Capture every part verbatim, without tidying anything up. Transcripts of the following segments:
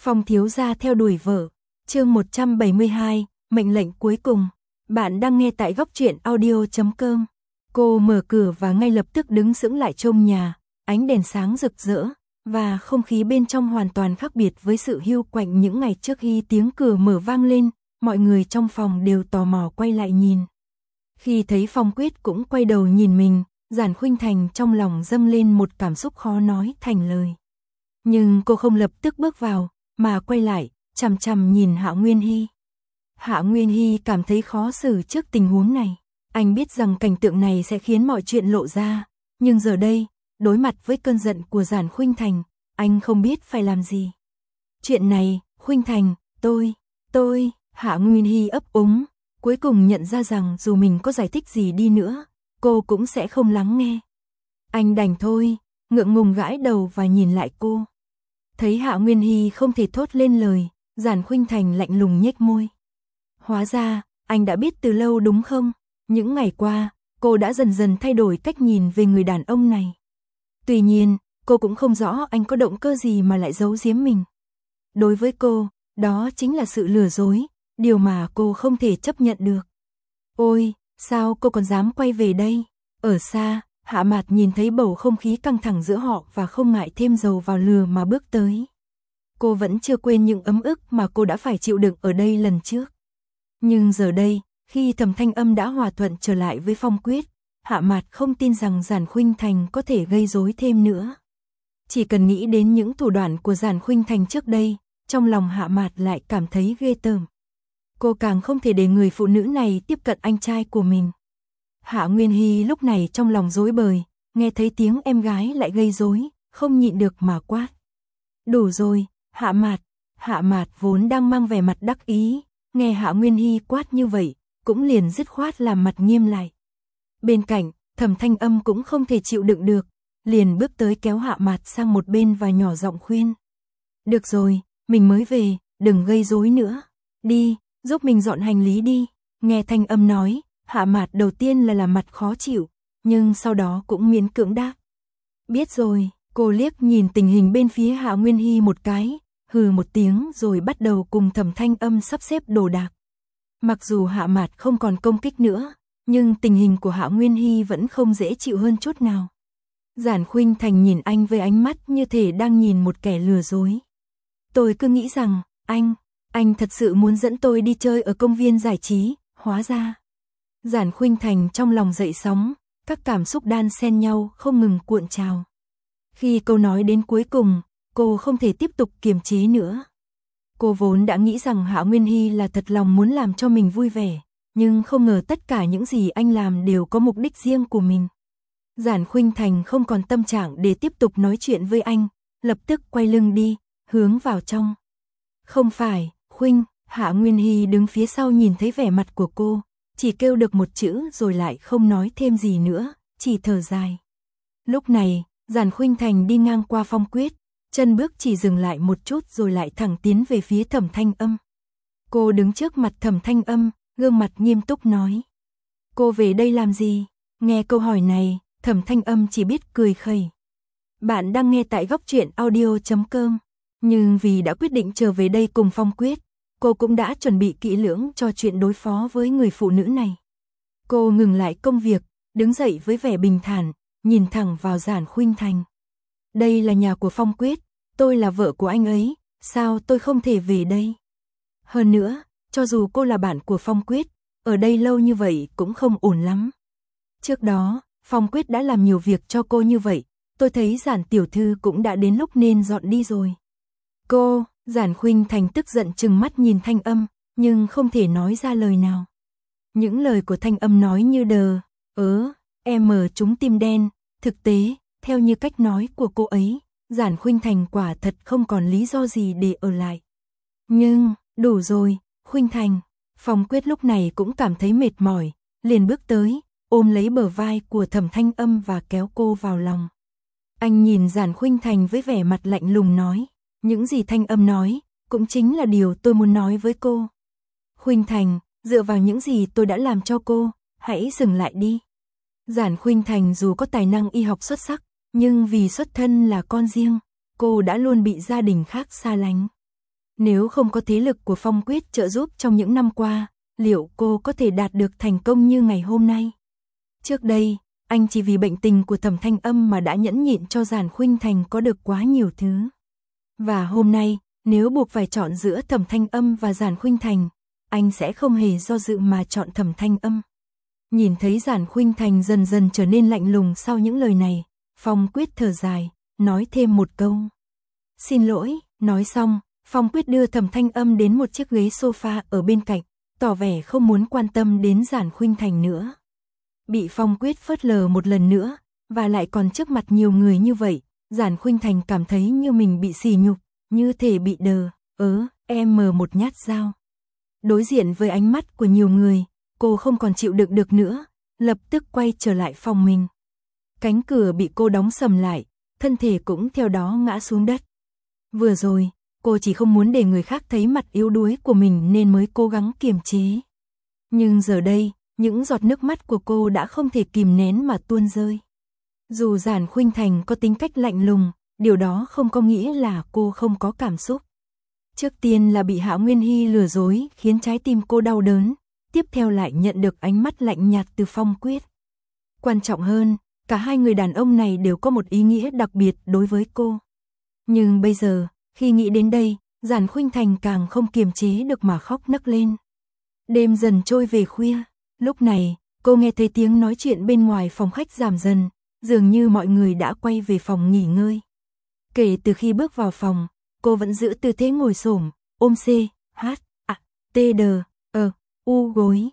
Phong thiếu gia theo đuổi vợ. Chương một trăm bảy mươi hai, mệnh lệnh cuối cùng. Bạn đang nghe tại góc truyện audio chấm com. Cô mở cửa và ngay lập tức đứng sững lại trông nhà, ánh đèn sáng rực rỡ và không khí bên trong hoàn toàn khác biệt với sự hiu quạnh những ngày trước. Khi tiếng cửa mở vang lên, mọi người trong phòng đều tò mò quay lại nhìn. Khi thấy Phong Quyết cũng quay đầu nhìn mình, Giản Khuynh Thành trong lòng dâng lên một cảm xúc khó nói thành lời. Nhưng cô không lập tức bước vào, mà quay lại, chằm chằm nhìn Hạ Nguyên Hy. Hạ Nguyên Hy cảm thấy khó xử trước tình huống này. Anh biết rằng cảnh tượng này sẽ khiến mọi chuyện lộ ra, nhưng giờ đây, đối mặt với cơn giận của Giản Khuynh Thành, anh không biết phải làm gì. Chuyện này, Khuynh Thành, tôi, tôi, Hạ Nguyên Hy ấp úng, cuối cùng nhận ra rằng dù mình có giải thích gì đi nữa, cô cũng sẽ không lắng nghe. Anh đành thôi, ngượng ngùng gãi đầu và nhìn lại cô. Thấy Hạ Nguyên Hy không thể thốt lên lời, Giản Khuynh Thành lạnh lùng nhếch môi. Hóa ra, anh đã biết từ lâu đúng không? Những ngày qua, cô đã dần dần thay đổi cách nhìn về người đàn ông này. Tuy nhiên, cô cũng không rõ anh có động cơ gì mà lại giấu giếm mình. Đối với cô, đó chính là sự lừa dối, điều mà cô không thể chấp nhận được. Ôi, sao cô còn dám quay về đây? Ở xa, Hạ Mạt nhìn thấy bầu không khí căng thẳng giữa họ và không ngại thêm dầu vào lửa mà bước tới. Cô vẫn chưa quên những ấm ức mà cô đã phải chịu đựng ở đây lần trước. Nhưng giờ đây, khi Thẩm Thanh Âm đã hòa thuận trở lại với Phong Quyết, Hạ Mạt không tin rằng Giản Khuynh Thành có thể gây rối thêm nữa. Chỉ cần nghĩ đến những thủ đoạn của Giản Khuynh Thành trước đây, trong lòng Hạ Mạt lại cảm thấy ghê tởm. Cô càng không thể để người phụ nữ này tiếp cận anh trai của mình. Hạ Nguyên Hy lúc này trong lòng rối bời, nghe thấy tiếng em gái lại gây rối, không nhịn được mà quát. Đủ rồi, Hạ Mạt. Hạ Mạt vốn đang mang vẻ mặt đắc ý, nghe Hạ Nguyên Hy quát như vậy, cũng liền dứt khoát làm mặt nghiêm lại. Bên cạnh, Thẩm Thanh Âm cũng không thể chịu đựng được, liền bước tới kéo Hạ Mạt sang một bên và nhỏ giọng khuyên. Được rồi, mình mới về, đừng gây rối nữa. Đi, giúp mình dọn hành lý đi. Nghe Thanh Âm nói, Hạ Mạt đầu tiên là làm mặt khó chịu, nhưng sau đó cũng miễn cưỡng đáp. Biết rồi, cô liếc nhìn tình hình bên phía Hạ Nguyên Hy một cái, hừ một tiếng rồi bắt đầu cùng Thẩm Thanh Âm sắp xếp đồ đạc. Mặc dù Hạ Mạt không còn công kích nữa, nhưng tình hình của Hạ Nguyên Hy vẫn không dễ chịu hơn chút nào. Giản Khuynh Thành nhìn anh với ánh mắt như thể đang nhìn một kẻ lừa dối. Tôi cứ nghĩ rằng, anh, anh thật sự muốn dẫn tôi đi chơi ở công viên giải trí, hóa ra. Giản Khuynh Thành trong lòng dậy sóng, các cảm xúc đan xen nhau không ngừng cuộn trào. Khi câu nói đến cuối cùng, cô không thể tiếp tục kiềm chế nữa. Cô vốn đã nghĩ rằng Hạ Nguyên Hy là thật lòng muốn làm cho mình vui vẻ, nhưng không ngờ tất cả những gì anh làm đều có mục đích riêng của mình. Giản Khuynh Thành không còn tâm trạng để tiếp tục nói chuyện với anh, lập tức quay lưng đi, hướng vào trong. Không phải, Khuynh, Hạ Nguyên Hy đứng phía sau nhìn thấy vẻ mặt của cô, chỉ kêu được một chữ rồi lại không nói thêm gì nữa, chỉ thở dài. Lúc này, Giản Khuynh Thành đi ngang qua Phong Quyết, chân bước chỉ dừng lại một chút rồi lại thẳng tiến về phía Thẩm Thanh Âm. Cô đứng trước mặt Thẩm Thanh Âm, gương mặt nghiêm túc nói. Cô về đây làm gì? Nghe câu hỏi này, Thẩm Thanh Âm chỉ biết cười khẩy. Bạn đang nghe tại góc truyện audio chấm com. Nhưng vì đã quyết định trở về đây cùng Phong Quyết, cô cũng đã chuẩn bị kỹ lưỡng cho chuyện đối phó với người phụ nữ này. Cô ngừng lại công việc, đứng dậy với vẻ bình thản, nhìn thẳng vào Giản Khuynh Thành. Đây là nhà của Phong Quyết, tôi là vợ của anh ấy, sao tôi không thể về đây? Hơn nữa, cho dù cô là bạn của Phong Quyết, ở đây lâu như vậy cũng không ổn lắm. Trước đó, Phong Quyết đã làm nhiều việc cho cô như vậy, tôi thấy Giản tiểu thư cũng đã đến lúc nên dọn đi rồi. Cô, Giản Khuynh Thành tức giận trừng mắt nhìn Thanh Âm, nhưng không thể nói ra lời nào. Những lời của Thanh Âm nói như đờ, ớ, em mờ trúng tim đen, thực tế, theo như cách nói của cô ấy, Giản Khuynh Thành quả thật không còn lý do gì để ở lại. Nhưng, đủ rồi, Khuynh Thành. Phong Quyết lúc này cũng cảm thấy mệt mỏi, liền bước tới, ôm lấy bờ vai của Thẩm Thanh Âm và kéo cô vào lòng. Anh nhìn Giản Khuynh Thành với vẻ mặt lạnh lùng nói, những gì Thanh Âm nói, cũng chính là điều tôi muốn nói với cô. Khuynh Thành, dựa vào những gì tôi đã làm cho cô, hãy dừng lại đi. Giản Khuynh Thành dù có tài năng y học xuất sắc, nhưng vì xuất thân là con riêng, cô đã luôn bị gia đình khác xa lánh. Nếu không có thế lực của Phong Quyết trợ giúp trong những năm qua, liệu cô có thể đạt được thành công như ngày hôm nay? Trước đây, anh chỉ vì bệnh tình của Thẩm Thanh Âm mà đã nhẫn nhịn cho Giản Khuynh Thành có được quá nhiều thứ. Và hôm nay, nếu buộc phải chọn giữa Thẩm Thanh Âm và Giản Khuynh Thành, anh sẽ không hề do dự mà chọn Thẩm Thanh Âm. Nhìn thấy Giản Khuynh Thành dần dần trở nên lạnh lùng sau những lời này, Phong Quyết thở dài, nói thêm một câu. Xin lỗi, nói xong, Phong Quyết đưa Thẩm Thanh Âm đến một chiếc ghế sofa ở bên cạnh, tỏ vẻ không muốn quan tâm đến Giản Khuynh Thành nữa. Bị Phong Quyết phớt lờ một lần nữa, và lại còn trước mặt nhiều người như vậy, Giản Khuynh Thành cảm thấy như mình bị sỉ nhục, như thể bị đờ, ớ, em mờ một nhát dao. Đối diện với ánh mắt của nhiều người, cô không còn chịu đựng được nữa, lập tức quay trở lại phòng mình. Cánh cửa bị cô đóng sầm lại, thân thể cũng theo đó ngã xuống đất. Vừa rồi, cô chỉ không muốn để người khác thấy mặt yếu đuối của mình nên mới cố gắng kiềm chế. Nhưng giờ đây, những giọt nước mắt của cô đã không thể kìm nén mà tuôn rơi. Dù Giản Khuynh Thành có tính cách lạnh lùng, điều đó không có nghĩa là cô không có cảm xúc. Trước tiên là bị Hạ Nguyên Hy lừa dối khiến trái tim cô đau đớn, tiếp theo lại nhận được ánh mắt lạnh nhạt từ Phong Quyết. Quan trọng hơn, cả hai người đàn ông này đều có một ý nghĩa đặc biệt đối với cô. Nhưng bây giờ, khi nghĩ đến đây, Giản Khuynh Thành càng không kiềm chế được mà khóc nấc lên. Đêm dần trôi về khuya, lúc này, cô nghe thấy tiếng nói chuyện bên ngoài phòng khách giảm dần, dường như mọi người đã quay về phòng nghỉ ngơi. Kể từ khi bước vào phòng, cô vẫn giữ tư thế ngồi xổm, ôm C, H, A, T, D, E, U gối.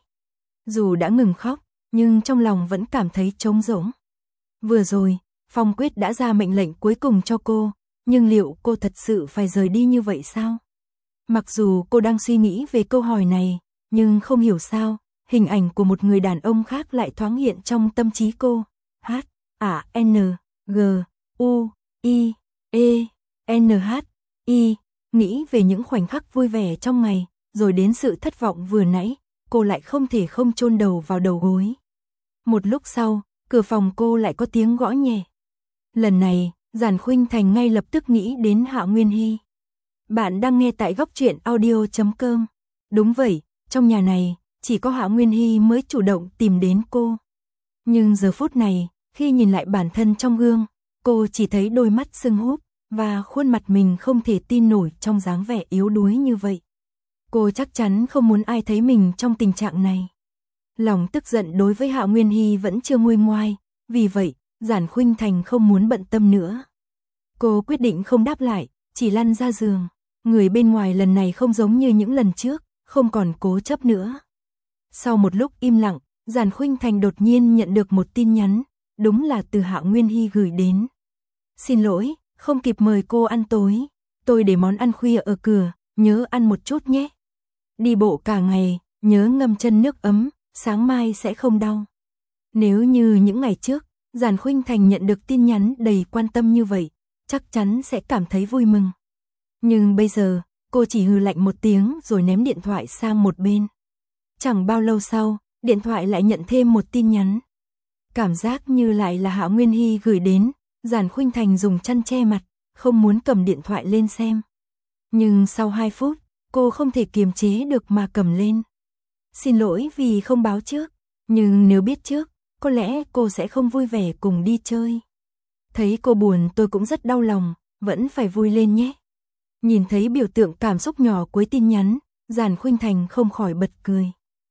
Dù đã ngừng khóc, nhưng trong lòng vẫn cảm thấy trống rỗng. Vừa rồi, Phong Quyết đã ra mệnh lệnh cuối cùng cho cô, nhưng liệu cô thật sự phải rời đi như vậy sao? Mặc dù cô đang suy nghĩ về câu hỏi này, nhưng không hiểu sao, hình ảnh của một người đàn ông khác lại thoáng hiện trong tâm trí cô. H, A, N, G, U, I, E, N, H, I. Nghĩ về những khoảnh khắc vui vẻ trong ngày, rồi đến sự thất vọng vừa nãy, cô lại không thể không chôn đầu vào đầu gối. Một lúc sau, cửa phòng cô lại có tiếng gõ nhẹ. Lần này, Giản Khuynh Thành ngay lập tức nghĩ đến Hạ Nguyên Hy. Bạn đang nghe tại góc truyện audio chấm com. Đúng vậy, trong nhà này, chỉ có Hạ Nguyên Hy mới chủ động tìm đến cô. Nhưng giờ phút này, khi nhìn lại bản thân trong gương, cô chỉ thấy đôi mắt sưng húp, và khuôn mặt mình không thể tin nổi trong dáng vẻ yếu đuối như vậy. Cô chắc chắn không muốn ai thấy mình trong tình trạng này. Lòng tức giận đối với Hạ Nguyên Hy vẫn chưa nguôi ngoai, vì vậy, Giản Khuynh Thành không muốn bận tâm nữa. Cô quyết định không đáp lại, chỉ lăn ra giường. Người bên ngoài lần này không giống như những lần trước, không còn cố chấp nữa. Sau một lúc im lặng, Giản Khuynh Thành đột nhiên nhận được một tin nhắn, đúng là từ Hạ Nguyên Hy gửi đến. Xin lỗi, không kịp mời cô ăn tối, tôi để món ăn khuya ở cửa, nhớ ăn một chút nhé. Đi bộ cả ngày, nhớ ngâm chân nước ấm, sáng mai sẽ không đau. Nếu như những ngày trước, Giản Khuynh Thành nhận được tin nhắn đầy quan tâm như vậy, chắc chắn sẽ cảm thấy vui mừng. Nhưng bây giờ, cô chỉ hừ lạnh một tiếng rồi ném điện thoại sang một bên. Chẳng bao lâu sau, điện thoại lại nhận thêm một tin nhắn. Cảm giác như lại là Hạ Nguyên Hy gửi đến, Giản Khuynh Thành dùng chăn che mặt, không muốn cầm điện thoại lên xem. Nhưng sau hai phút, cô không thể kiềm chế được mà cầm lên. Xin lỗi vì không báo trước, nhưng nếu biết trước, có lẽ cô sẽ không vui vẻ cùng đi chơi. Thấy cô buồn tôi cũng rất đau lòng, vẫn phải vui lên nhé. Nhìn thấy biểu tượng cảm xúc nhỏ cuối tin nhắn, Giản Khuynh Thành không khỏi bật cười.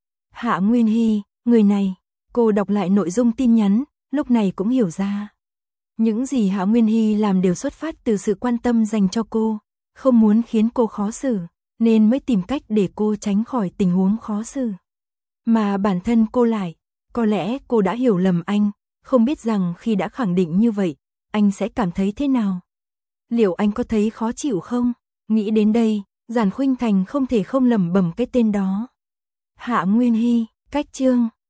Hạ Nguyên Hy, người này, cô đọc lại nội dung tin nhắn, lúc này cũng hiểu ra. Những gì Hạ Nguyên Hy làm đều xuất phát từ sự quan tâm dành cho cô, không muốn khiến cô khó xử, nên mới tìm cách để cô tránh khỏi tình huống khó xử. Mà bản thân cô lại, có lẽ cô đã hiểu lầm anh, không biết rằng khi đã khẳng định như vậy, anh sẽ cảm thấy thế nào. Liệu anh có thấy khó chịu không? Nghĩ đến đây, Giản Khuynh Thành không thể không lẩm bẩm cái tên đó. Hạ Nguyên Hy, cách chương